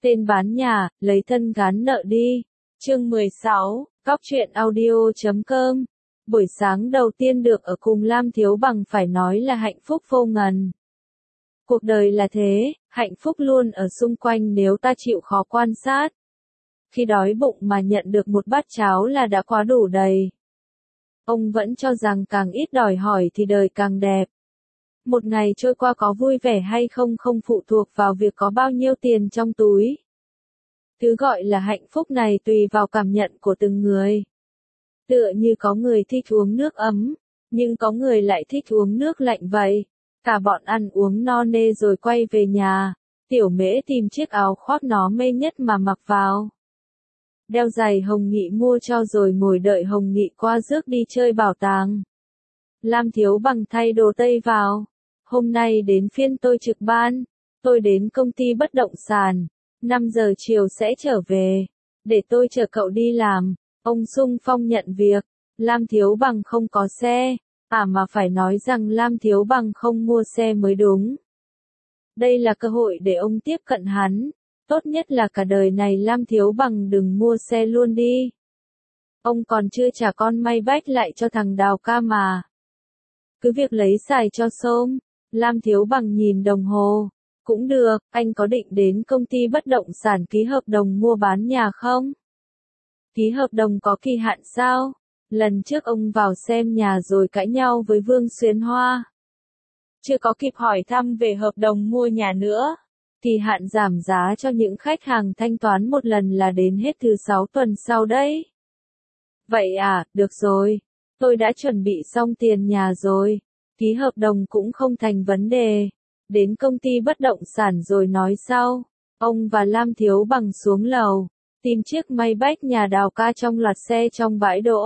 Tên bán nhà, lấy thân gán nợ đi. Chương 16, cóc truyện audio.com. Buổi sáng đầu tiên được ở cùng Lam Thiếu Bằng phải nói là hạnh phúc vô ngần. Cuộc đời là thế, hạnh phúc luôn ở xung quanh nếu ta chịu khó quan sát. Khi đói bụng mà nhận được một bát cháo là đã quá đủ đầy. Ông vẫn cho rằng càng ít đòi hỏi thì đời càng đẹp. Một ngày trôi qua có vui vẻ hay không không phụ thuộc vào việc có bao nhiêu tiền trong túi. Thứ gọi là hạnh phúc này tùy vào cảm nhận của từng người. Tựa như có người thích uống nước ấm, nhưng có người lại thích uống nước lạnh vậy. Cả bọn ăn uống no nê rồi quay về nhà, Tiểu Mễ tìm chiếc áo khoác nó mê nhất mà mặc vào. Đeo giày Hồng Nghị mua cho rồi ngồi đợi Hồng Nghị qua rước đi chơi bảo tàng. Lam Thiếu Bằng thay đồ tây vào. Hôm nay đến phiên tôi trực ban, tôi đến công ty bất động sản, 5 giờ chiều sẽ trở về, để tôi chở cậu đi làm. Ông xung phong nhận việc, Lam Thiếu Bằng không có xe, mà phải nói rằng Lam Thiếu Bằng không mua xe mới đúng. Đây là cơ hội để ông tiếp cận hắn, tốt nhất là cả đời này Lam Thiếu Bằng đừng mua xe luôn đi. Ông còn chưa trả con may bách lại cho thằng Đào ca mà. Cứ việc lấy xài cho xôm. Lam Thiếu Bằng nhìn đồng hồ. Cũng được, anh có định đến công ty bất động sản ký hợp đồng mua bán nhà không? Ký hợp đồng có kỳ hạn sao? Lần trước ông vào xem nhà rồi cãi nhau với Vương Xuyến Hoa. Chưa có kịp hỏi thăm về hợp đồng mua nhà nữa. Kỳ hạn giảm giá cho những khách hàng thanh toán một lần là đến hết thứ 6 tuần sau đấy. Vậy à, được rồi. Tôi đã chuẩn bị xong tiền nhà rồi. Ký hợp đồng cũng không thành vấn đề. Đến công ty bất động sản rồi nói sau. Ông và Lam Thiếu Bằng xuống lầu, tìm chiếc Maybach nhà Đào ca trong loạt xe trong bãi đỗ.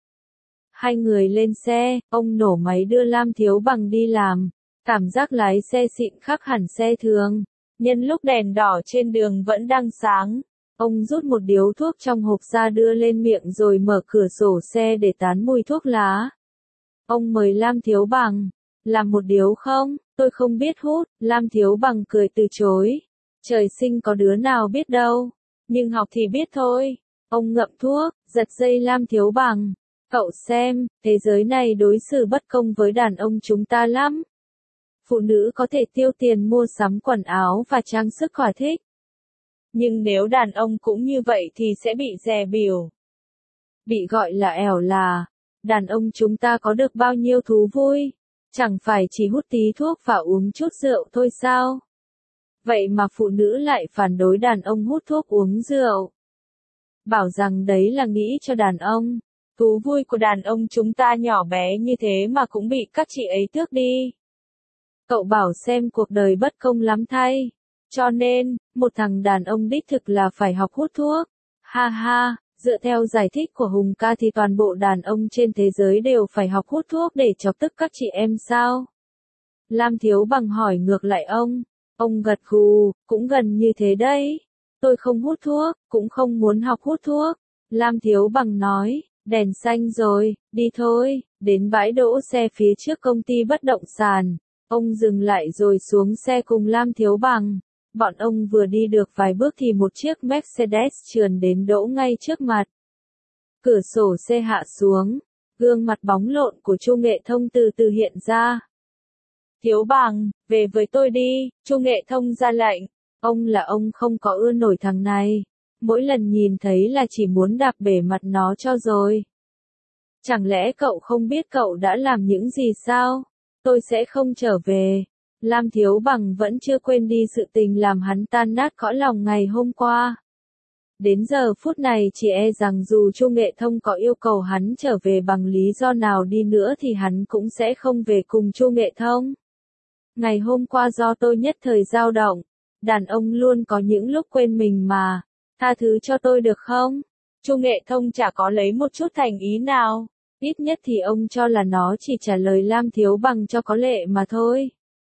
Hai người lên xe, ông nổ máy đưa Lam Thiếu Bằng đi làm. Cảm giác lái xe xịn khác hẳn xe thường. Nhân lúc đèn đỏ trên đường vẫn đang sáng, ông rút một điếu thuốc trong hộp ra đưa lên miệng rồi mở cửa sổ xe để tán mùi thuốc lá. Ông mời Lam Thiếu Bằng, làm một điếu không? Tôi không biết hút. Lam Thiếu Bằng cười từ chối. Trời sinh có đứa nào biết đâu, nhưng học thì biết thôi. Ông ngậm thuốc, giật dây Lam Thiếu Bằng. Cậu xem, thế giới này đối xử bất công với đàn ông chúng ta lắm. Phụ nữ có thể tiêu tiền mua sắm quần áo và trang sức thỏa thích. Nhưng nếu đàn ông cũng như vậy thì sẽ bị dè bỉu. Bị gọi là ẻo là. Đàn ông chúng ta có được bao nhiêu thú vui? Chẳng phải chỉ hút tí thuốc và uống chút rượu thôi sao? Vậy mà phụ nữ lại phản đối đàn ông hút thuốc uống rượu. Bảo rằng đấy là nghĩ cho đàn ông. Thú vui của đàn ông chúng ta nhỏ bé như thế mà cũng bị các chị ấy tước đi. Cậu bảo xem cuộc đời bất công lắm thay. Cho nên, một thằng đàn ông đích thực là phải học hút thuốc. Ha ha, dựa theo giải thích của Hùng ca thì toàn bộ đàn ông trên thế giới đều phải học hút thuốc để chọc tức các chị em sao? Lam Thiếu Bằng hỏi ngược lại ông. Ông gật gù, cũng gần như thế đấy. Tôi không hút thuốc, cũng không muốn học hút thuốc. Lam Thiếu Bằng nói, đèn xanh rồi, đi thôi. Đến bãi đỗ xe phía trước công ty bất động sản. Ông dừng lại rồi xuống xe cùng Lam Thiếu Bằng. Bọn ông vừa đi được vài bước thì một chiếc Mercedes trườn đến đỗ ngay trước mặt. Cửa sổ xe hạ xuống, gương mặt bóng lộn của Chu Nghệ Thông từ từ hiện ra. Thiếu Bằng, về với tôi đi, Chu Nghệ Thông ra lệnh. Ông là ông không có ưa nổi thằng này. Mỗi lần nhìn thấy là chỉ muốn đạp bể mặt nó cho rồi. Chẳng lẽ cậu không biết cậu đã làm những gì sao? Tôi sẽ không trở về. Lam Thiếu Bằng vẫn chưa quên đi sự tình làm hắn tan nát cõi lòng ngày hôm qua. Đến giờ phút này chỉ e rằng dù Chu Nghệ Thông có yêu cầu hắn trở về bằng lý do nào đi nữa thì hắn cũng sẽ không về cùng Chu Nghệ Thông. Ngày hôm qua do tôi nhất thời dao động, đàn ông luôn có những lúc quên mình mà, tha thứ cho tôi được không? Chu Nghệ Thông chả có lấy một chút thành ý nào, ít nhất thì ông cho là nó chỉ trả lời Lam Thiếu Bằng cho có lệ mà thôi.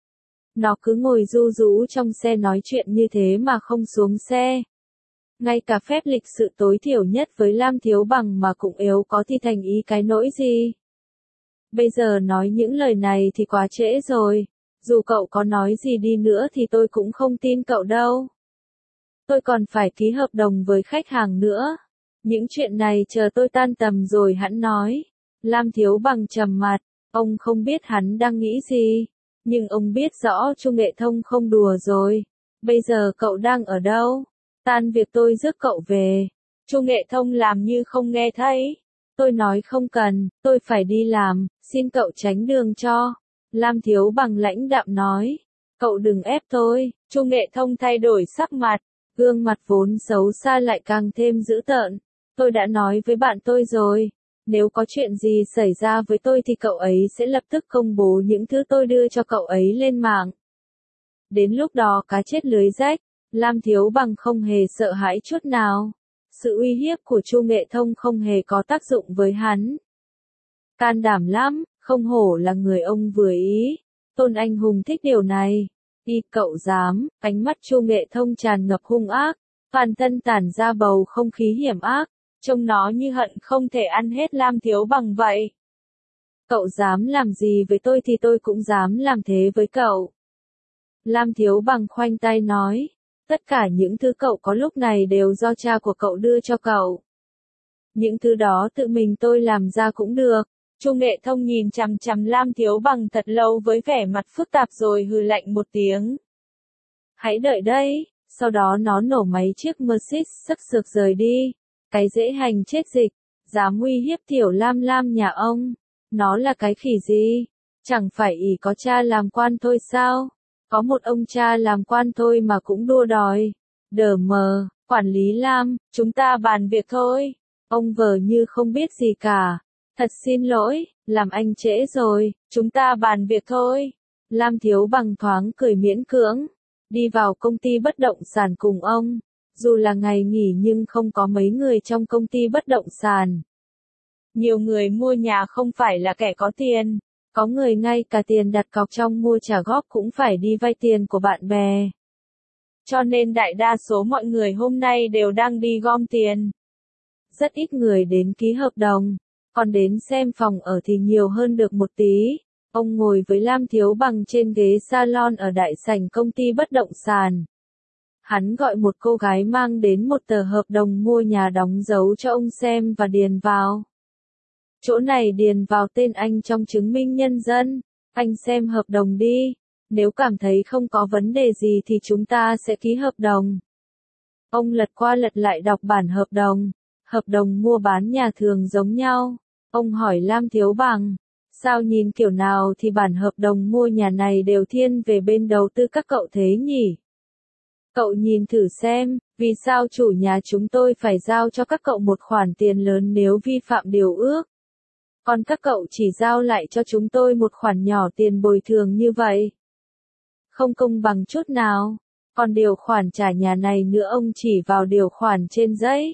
Nó cứ ngồi ru rú trong xe nói chuyện như thế mà không xuống xe. Ngay cả phép lịch sự tối thiểu nhất với Lam Thiếu Bằng mà cũng yếu có thì thành ý cái nỗi gì. Bây giờ nói những lời này thì quá trễ rồi. Dù cậu có nói gì đi nữa thì tôi cũng không tin cậu đâu. tôi còn phải ký hợp đồng với khách hàng nữa. Những chuyện này chờ tôi tan tầm rồi hẵng nói. Lam Thiếu Bằng trầm mặt, ông không biết hắn đang nghĩ gì, nhưng ông biết rõ Chu Nghệ Thông không đùa rồi. Bây giờ cậu đang ở đâu? Tan việc tôi rước cậu về. Chu Nghệ Thông làm như không nghe thấy. Tôi nói không cần, tôi phải đi làm, xin cậu tránh đường cho. Lam Thiếu Bằng lãnh đạm nói. Cậu đừng ép tôi. Chu Nghệ Thông thay đổi sắc mặt, gương mặt vốn xấu xa lại càng thêm dữ tợn. Tôi đã nói với bạn tôi rồi, nếu có chuyện gì xảy ra với tôi thì cậu ấy sẽ lập tức công bố những thứ tôi đưa cho cậu ấy lên mạng. Đến lúc đó cá chết lưới rách. Lam Thiếu Bằng không hề sợ hãi chút nào. Sự uy hiếp của Chu Nghệ Thông không hề có tác dụng với hắn. Can đảm lắm, không hổ là người ông vừa ý. Tôn Anh Hùng thích điều này. Cậu dám, ánh mắt Chu Nghệ Thông tràn ngập hung ác, toàn thân tản ra bầu không khí hiểm ác, trông nó như hận không thể ăn hết Lam Thiếu Bằng vậy. Cậu dám làm gì với tôi thì tôi cũng dám làm thế với cậu. Lam Thiếu Bằng khoanh tay nói, tất cả những thứ cậu có lúc này đều do cha của cậu đưa cho cậu. Những thứ đó tự mình tôi làm ra cũng được. Chu Nghệ Thông nhìn chằm chằm Lam Thiếu Bằng thật lâu với vẻ mặt phức tạp rồi hừ lạnh một tiếng. Hãy đợi đây, sau đó nó nổ máy chiếc Mercedes sắc sược rời đi. Cái dễ hành chết dịch, dám uy hiếp tiểu Lam Lam nhà ông. Nó là cái khỉ gì? Chẳng phải ỷ có cha làm quan thôi sao? Có một ông cha làm quan thôi mà cũng đua đòi. Đờ mờ, quản lý Lam, chúng ta bàn việc thôi. Ông vờ như không biết gì cả. Thật xin lỗi, làm anh trễ rồi, chúng ta bàn việc thôi. Lam Thiếu Bằng thoáng cười miễn cưỡng, đi vào công ty bất động sản cùng ông. Dù là ngày nghỉ nhưng không có mấy người trong công ty bất động sản. Nhiều người mua nhà không phải là kẻ có tiền. Có người ngay cả tiền đặt cọc trong mua trả góp cũng phải đi vay tiền của bạn bè. Cho nên đại đa số mọi người hôm nay đều đang đi gom tiền. Rất ít người đến ký hợp đồng, còn đến xem phòng ở thì nhiều hơn được một tí. Ông ngồi với Lam Thiếu Bằng trên ghế salon ở đại sảnh công ty bất động sản. Hắn gọi một cô gái mang đến một tờ hợp đồng mua nhà đóng dấu cho ông xem và điền vào. Chỗ này điền vào tên anh trong chứng minh nhân dân. Anh xem hợp đồng đi. Nếu cảm thấy không có vấn đề gì thì chúng ta sẽ ký hợp đồng. Ông lật qua lật lại đọc bản hợp đồng. Hợp đồng mua bán nhà thường giống nhau. Ông hỏi Lam Thiếu Bằng, sao nhìn kiểu nào thì bản hợp đồng mua nhà này đều thiên về bên đầu tư các cậu thế nhỉ? Cậu nhìn thử xem, vì sao chủ nhà chúng tôi phải giao cho các cậu một khoản tiền lớn nếu vi phạm điều ước? Còn các cậu chỉ giao lại cho chúng tôi một khoản nhỏ tiền bồi thường như vậy. Không công bằng chút nào. Còn điều khoản trả nhà này nữa ông chỉ vào điều khoản trên giấy.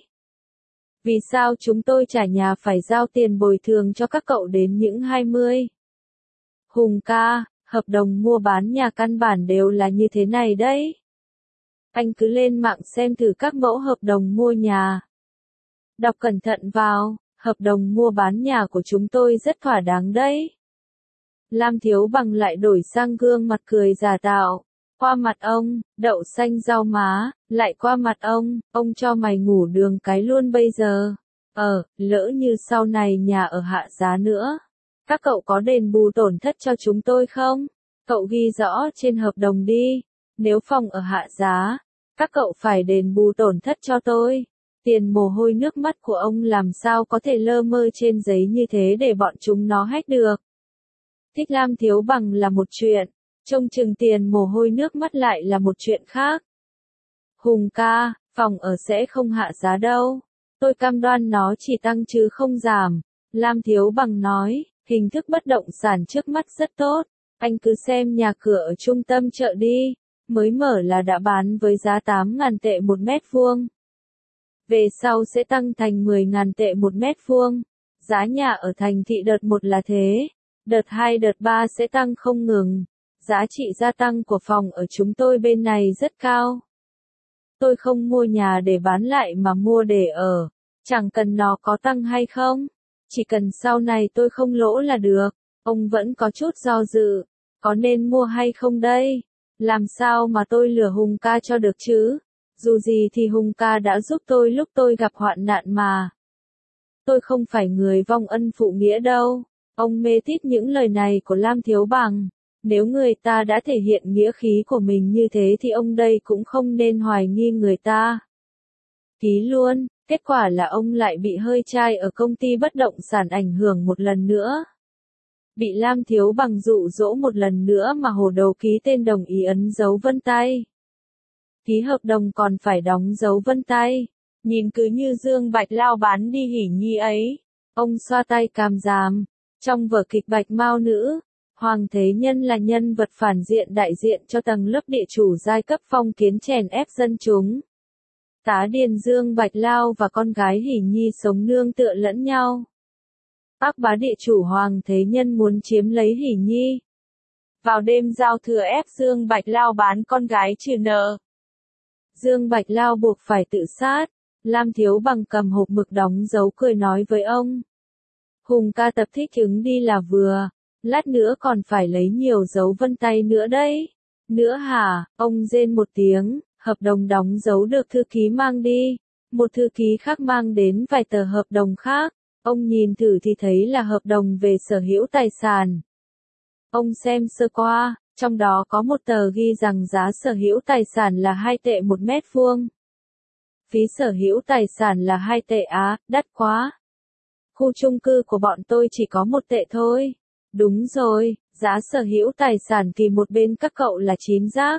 Vì sao chúng tôi trả nhà phải giao tiền bồi thường cho các cậu đến những 20? Hùng ca, hợp đồng mua bán nhà căn bản đều là như thế này đấy. Anh cứ lên mạng xem thử các mẫu hợp đồng mua nhà. Đọc cẩn thận vào, hợp đồng mua bán nhà của chúng tôi rất thỏa đáng đấy. Lam Thiếu Bằng lại đổi sang gương mặt cười giả tạo. Qua mặt ông, đậu xanh rau má, lại qua mặt ông cho mày ngủ đường cái luôn bây giờ. Lỡ như sau này nhà ở hạ giá nữa. Các cậu có đền bù tổn thất cho chúng tôi không? Cậu ghi rõ trên hợp đồng đi. Nếu phòng ở hạ giá, các cậu phải đền bù tổn thất cho tôi. Tiền mồ hôi nước mắt của ông làm sao có thể lơ mơ trên giấy như thế để bọn chúng nó hack được. Thích Lam Thiếu Bằng là một chuyện. Trông chừng tiền mồ hôi nước mắt lại là một chuyện khác. Hùng ca, phòng ở sẽ không hạ giá đâu. Tôi cam đoan nó chỉ tăng chứ không giảm. Lam Thiếu Bằng nói, hình thức bất động sản trước mắt rất tốt. Anh cứ xem nhà cửa ở trung tâm chợ đi. Mới mở là đã bán với giá 8.000 tệ một mét vuông. Về sau sẽ tăng thành 10.000 tệ một mét vuông. Giá nhà ở thành thị đợt 1 là thế. Đợt 2 đợt 3 sẽ tăng không ngừng. Giá trị gia tăng của phòng ở chúng tôi bên này rất cao. Tôi không mua nhà để bán lại mà mua để ở. Chẳng cần nó có tăng hay không. Chỉ cần sau này tôi không lỗ là được. Ông vẫn có chút do dự. Có nên mua hay không đây? Làm sao mà tôi lừa Hùng ca cho được chứ? Dù gì thì Hùng ca đã giúp tôi lúc tôi gặp hoạn nạn mà. Tôi không phải người vong ân phụ nghĩa đâu. Ông mê tít những lời này của Lam Thiếu Bằng. Nếu người ta đã thể hiện nghĩa khí của mình như thế thì ông đây cũng không nên hoài nghi người ta. Ký luôn, kết quả là ông lại bị hơi chai ở công ty bất động sản ảnh hưởng một lần nữa. Bị Lam Thiếu Bằng dụ dỗ một lần nữa mà hồ đầu ký tên đồng ý ấn dấu vân tay. Ký hợp đồng còn phải đóng dấu vân tay. Nhìn cứ như Dương Bạch Lao bán đi hỉ nhi ấy. Ông xoa tay càm ràm. Trong vở kịch Bạch Mao Nữ, Hoàng Thế Nhân là nhân vật phản diện đại diện cho tầng lớp địa chủ giai cấp phong kiến chèn ép dân chúng. Tá điền Dương Bạch Lao và con gái hỉ nhi sống nương tựa lẫn nhau. Ác bá địa chủ Hoàng Thế Nhân muốn chiếm lấy hỉ nhi. Vào đêm giao thừa ép Dương Bạch Lao bán con gái trừ nợ. Dương Bạch Lao buộc phải tự sát. Lam Thiếu Bằng cầm hộp mực đóng dấu cười nói với ông. Hùng ca tập thích ứng đi là vừa. Lát nữa còn phải lấy nhiều dấu vân tay nữa đấy. Nữa hả? Ông rên một tiếng. Hợp đồng đóng dấu được thư ký mang đi. Một thư ký khác mang đến vài tờ hợp đồng khác. Ông nhìn thử thì thấy là hợp đồng về sở hữu tài sản. Ông xem sơ qua, trong đó có một tờ ghi rằng giá sở hữu tài sản là 2 tệ 1 mét vuông. Phí sở hữu tài sản là 2 tệ á, đắt quá. Khu chung cư của bọn tôi chỉ có 1 tệ thôi. Đúng rồi, giá sở hữu tài sản kỳ một bên các cậu là 9 rác.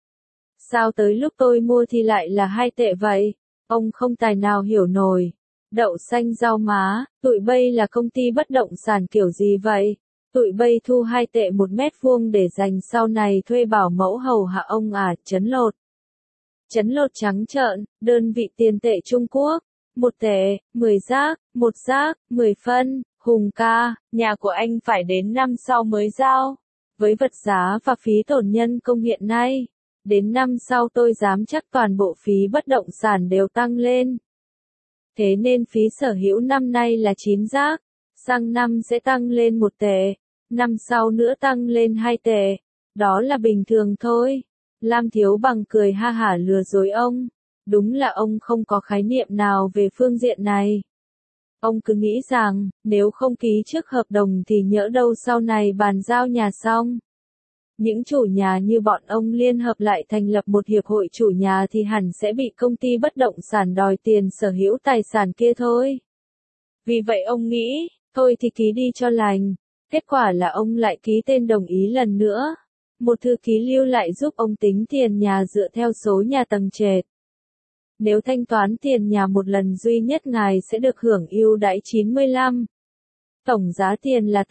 Sao tới lúc tôi mua thì lại là 2 tệ vậy? Ông không tài nào hiểu nổi. Đậu xanh rau má, tụi bây là công ty bất động sản kiểu gì vậy? Tụi bây thu 2 tệ 1 mét vuông để dành sau này thuê bảo mẫu hầu hạ ông à, chấn lột. Chấn lột trắng trợn, đơn vị tiền tệ Trung Quốc. 1 tệ, 10 rác, 1 rác, 10 phân, Hùng ca, nhà của anh phải đến năm sau mới giao. Với vật giá và phí tổn nhân công hiện nay, đến năm sau tôi dám chắc toàn bộ phí bất động sản đều tăng lên. Thế nên phí sở hữu năm nay là 9 rác, sang năm sẽ tăng lên 1 tệ, năm sau nữa tăng lên 2 tệ. Đó là bình thường thôi. Lam Thiếu Bằng cười ha hả lừa dối ông. Đúng là ông không có khái niệm nào về phương diện này. Ông cứ nghĩ rằng, nếu không ký trước hợp đồng thì nhỡ đâu sau này bàn giao nhà xong. Những chủ nhà như bọn ông liên hợp lại thành lập một hiệp hội chủ nhà thì hẳn sẽ bị công ty bất động sản đòi tiền sở hữu tài sản kia thôi. Vì vậy ông nghĩ, thôi thì ký đi cho lành. Kết quả là ông lại ký tên đồng ý lần nữa. Một thư ký lưu lại giúp ông tính tiền nhà dựa theo số nhà tầng trệt. Nếu thanh toán tiền nhà một lần duy nhất ngài sẽ được hưởng ưu đãi 95. Tổng giá tiền là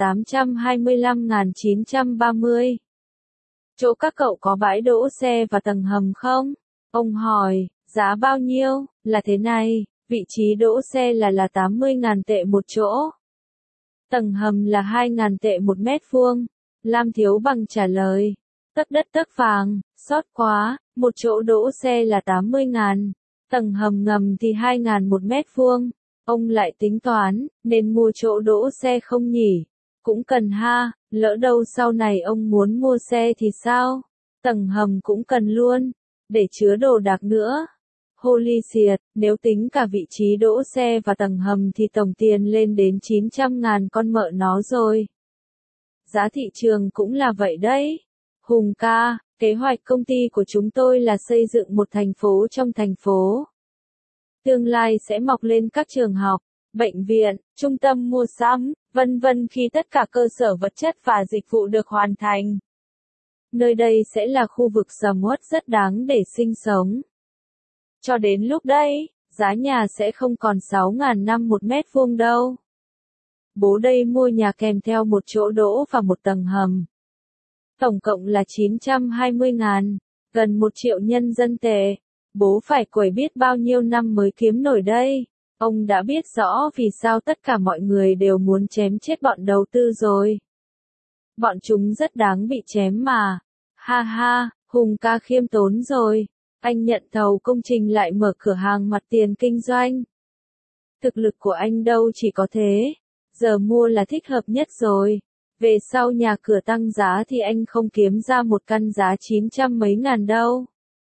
825.930. Chỗ các cậu có bãi đỗ xe và tầng hầm không? Ông hỏi, giá bao nhiêu? Là thế này, vị trí đỗ xe là 80.000 tệ một chỗ. Tầng hầm là 2.000 tệ 1 mét vuông. Lam Thiếu Bằng trả lời, tất đất tất vàng, sót quá, một chỗ đỗ xe là 80.000, tầng hầm ngầm thì 2.000 1 mét vuông. Ông lại tính toán, nên mua chỗ đỗ xe không nhỉ? Cũng cần ha, lỡ đâu sau này ông muốn mua xe thì sao? Tầng hầm cũng cần luôn, để chứa đồ đạc nữa. Holy shit, nếu tính cả vị trí đỗ xe và tầng hầm thì tổng tiền lên đến 900.000 con mợ nó rồi. Giá thị trường cũng là vậy đấy. Hùng ca, kế hoạch công ty của chúng tôi là xây dựng một thành phố trong thành phố. Tương lai sẽ mọc lên các trường học, bệnh viện, trung tâm mua sắm, vân vân khi tất cả cơ sở vật chất và dịch vụ được hoàn thành. Nơi đây sẽ là khu vực sầm uất rất đáng để sinh sống. Cho đến lúc đấy, giá nhà sẽ không còn 6.000 năm 1 mét vuông đâu. Bố đây mua nhà kèm theo một chỗ đỗ và một tầng hầm. Tổng cộng là 920.000, gần 1 triệu nhân dân tệ. Bố phải quẩy biết bao nhiêu năm mới kiếm nổi đây. Ông đã biết rõ vì sao tất cả mọi người đều muốn chém chết bọn đầu tư rồi. Bọn chúng rất đáng bị chém mà. Ha ha, Hùng ca khiêm tốn rồi. Anh nhận thầu công trình lại mở cửa hàng mặt tiền kinh doanh. Thực lực của anh đâu chỉ có thế. Giờ mua là thích hợp nhất rồi. Về sau nhà cửa tăng giá thì anh không kiếm ra một căn giá 900 mấy ngàn đâu.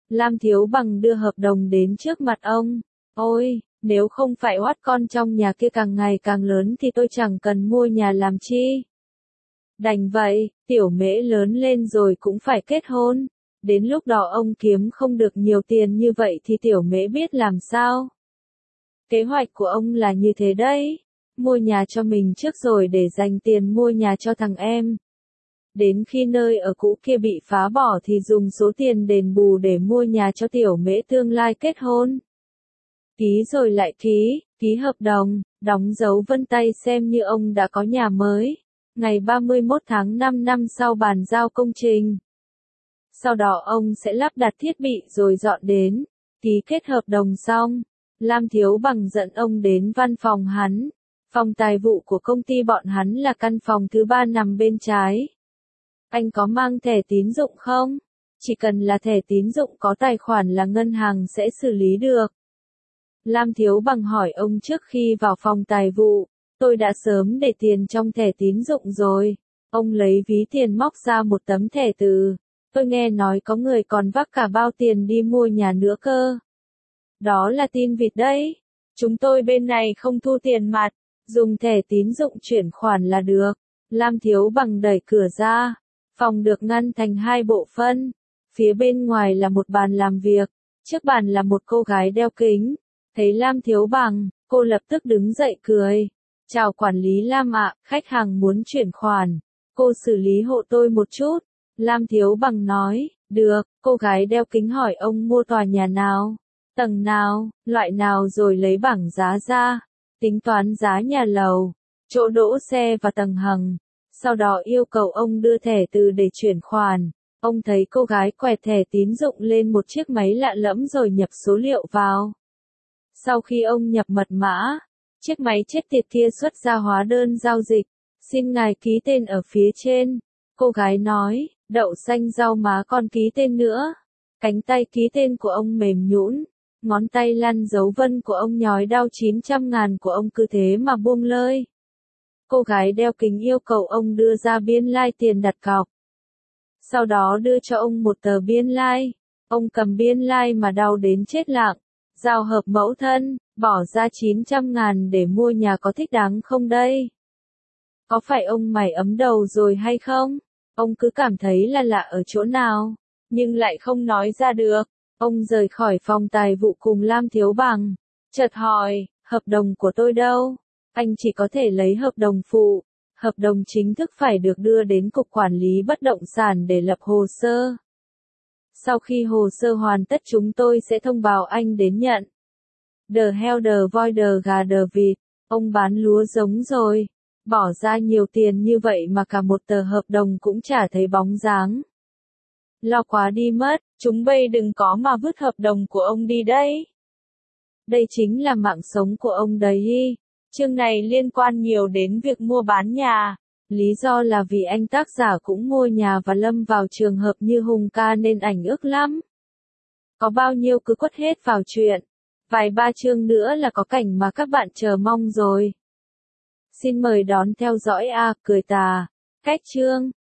Lam Thiếu Bằng đưa hợp đồng đến trước mặt ông. Ôi, nếu không phải oát con trong nhà kia càng ngày càng lớn thì tôi chẳng cần mua nhà làm chi. Đành vậy, Tiểu Mễ lớn lên rồi cũng phải kết hôn. Đến lúc đó ông kiếm không được nhiều tiền như vậy thì Tiểu Mễ biết làm sao. Kế hoạch của ông là như thế đấy. Mua nhà cho mình trước rồi để dành tiền mua nhà cho thằng em. Đến khi nơi ở cũ kia bị phá bỏ thì dùng số tiền đền bù để mua nhà cho Tiểu Mễ tương lai kết hôn. Ký rồi lại ký hợp đồng, đóng dấu vân tay xem như ông đã có nhà mới. Ngày 31 tháng 5 năm sau bàn giao công trình. Sau đó ông sẽ lắp đặt thiết bị rồi dọn đến. Ký kết hợp đồng xong, Lam Thiếu Bằng dẫn ông đến văn phòng hắn. Phòng tài vụ của công ty bọn hắn là căn phòng thứ 3 nằm bên trái. Anh có mang thẻ tín dụng không? Chỉ cần là thẻ tín dụng có tài khoản là ngân hàng sẽ xử lý được. Lam Thiếu Bằng hỏi ông trước khi vào phòng tài vụ. Tôi đã sớm để tiền trong thẻ tín dụng rồi. Ông lấy ví tiền móc ra một tấm thẻ từ. Tôi nghe nói có người còn vác cả bao tiền đi mua nhà nữa cơ. Đó là tin vịt đấy. Chúng tôi bên này không thu tiền mặt. Dùng thẻ tín dụng chuyển khoản là được. Lam Thiếu Bằng đẩy cửa ra. Phòng được ngăn thành hai bộ phân. Phía bên ngoài là một bàn làm việc. Trước bàn là một cô gái đeo kính. Thấy Lam Thiếu Bằng, cô lập tức đứng dậy cười. Chào quản lý Lam ạ, khách hàng muốn chuyển khoản. Cô xử lý hộ tôi một chút. Lam Thiếu Bằng nói, được. Cô gái đeo kính hỏi ông mua tòa nhà nào, tầng nào, loại nào rồi lấy bảng giá ra. Tính toán giá nhà lầu, chỗ đỗ xe và tầng hầm. Sau đó yêu cầu ông đưa thẻ từ để chuyển khoản. Ông thấy cô gái quẹt thẻ tín dụng lên một chiếc máy lạ lẫm rồi nhập số liệu vào. Sau khi ông nhập mật mã, chiếc máy chết tiệt kia xuất ra hóa đơn giao dịch. Xin ngài ký tên ở phía trên. Cô gái nói, đậu xanh rau má con ký tên nữa. Cánh tay ký tên của ông mềm nhũn, ngón tay lăn dấu vân của ông nhói đau 900.000 của ông cứ thế mà buông lơi. Cô gái đeo kính yêu cầu ông đưa ra biên lai tiền đặt cọc. Sau đó đưa cho ông một tờ biên lai. Ông cầm biên lai mà đau đến chết lặng. Giao hợp mẫu thân, bỏ ra 900.000 để mua nhà có thích đáng không đây? Có phải ông mày ấm đầu rồi hay không? Ông cứ cảm thấy là lạ ở chỗ nào, nhưng lại không nói ra được. Ông rời khỏi phòng tài vụ cùng Lam Thiếu Bằng. Chợt hỏi, hợp đồng của tôi đâu? Anh chỉ có thể lấy hợp đồng phụ. Hợp đồng chính thức phải được đưa đến Cục Quản lý Bất động sản để lập hồ sơ. Sau khi hồ sơ hoàn tất chúng tôi sẽ thông báo anh đến nhận. The hell the voi the gà the vịt. Ông bán lúa giống rồi. Bỏ ra nhiều tiền như vậy mà cả một tờ hợp đồng cũng chả thấy bóng dáng. Lo quá đi mất, chúng bay đừng có mà vứt hợp đồng của ông đi đấy. Đây chính là mạng sống của ông đấy. Chương này liên quan nhiều đến việc mua bán nhà. Lý do là vì anh tác giả cũng mua nhà và lâm vào trường hợp như Hùng ca nên ảnh ức lắm. Có bao nhiêu cứ quất hết vào chuyện. Vài ba chương nữa là có cảnh mà các bạn chờ mong rồi. Xin mời đón theo dõi cười tà. Cách chương.